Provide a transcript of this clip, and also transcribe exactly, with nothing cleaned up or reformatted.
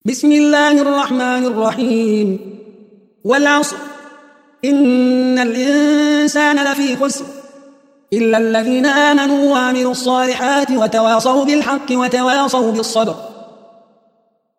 بسم الله الرحمن الرحيم والعصر إن الإنسان لفي خسر إلا الذين آمنوا وعملوا الصالحات وتواصوا بالحق وتواصوا بالصبر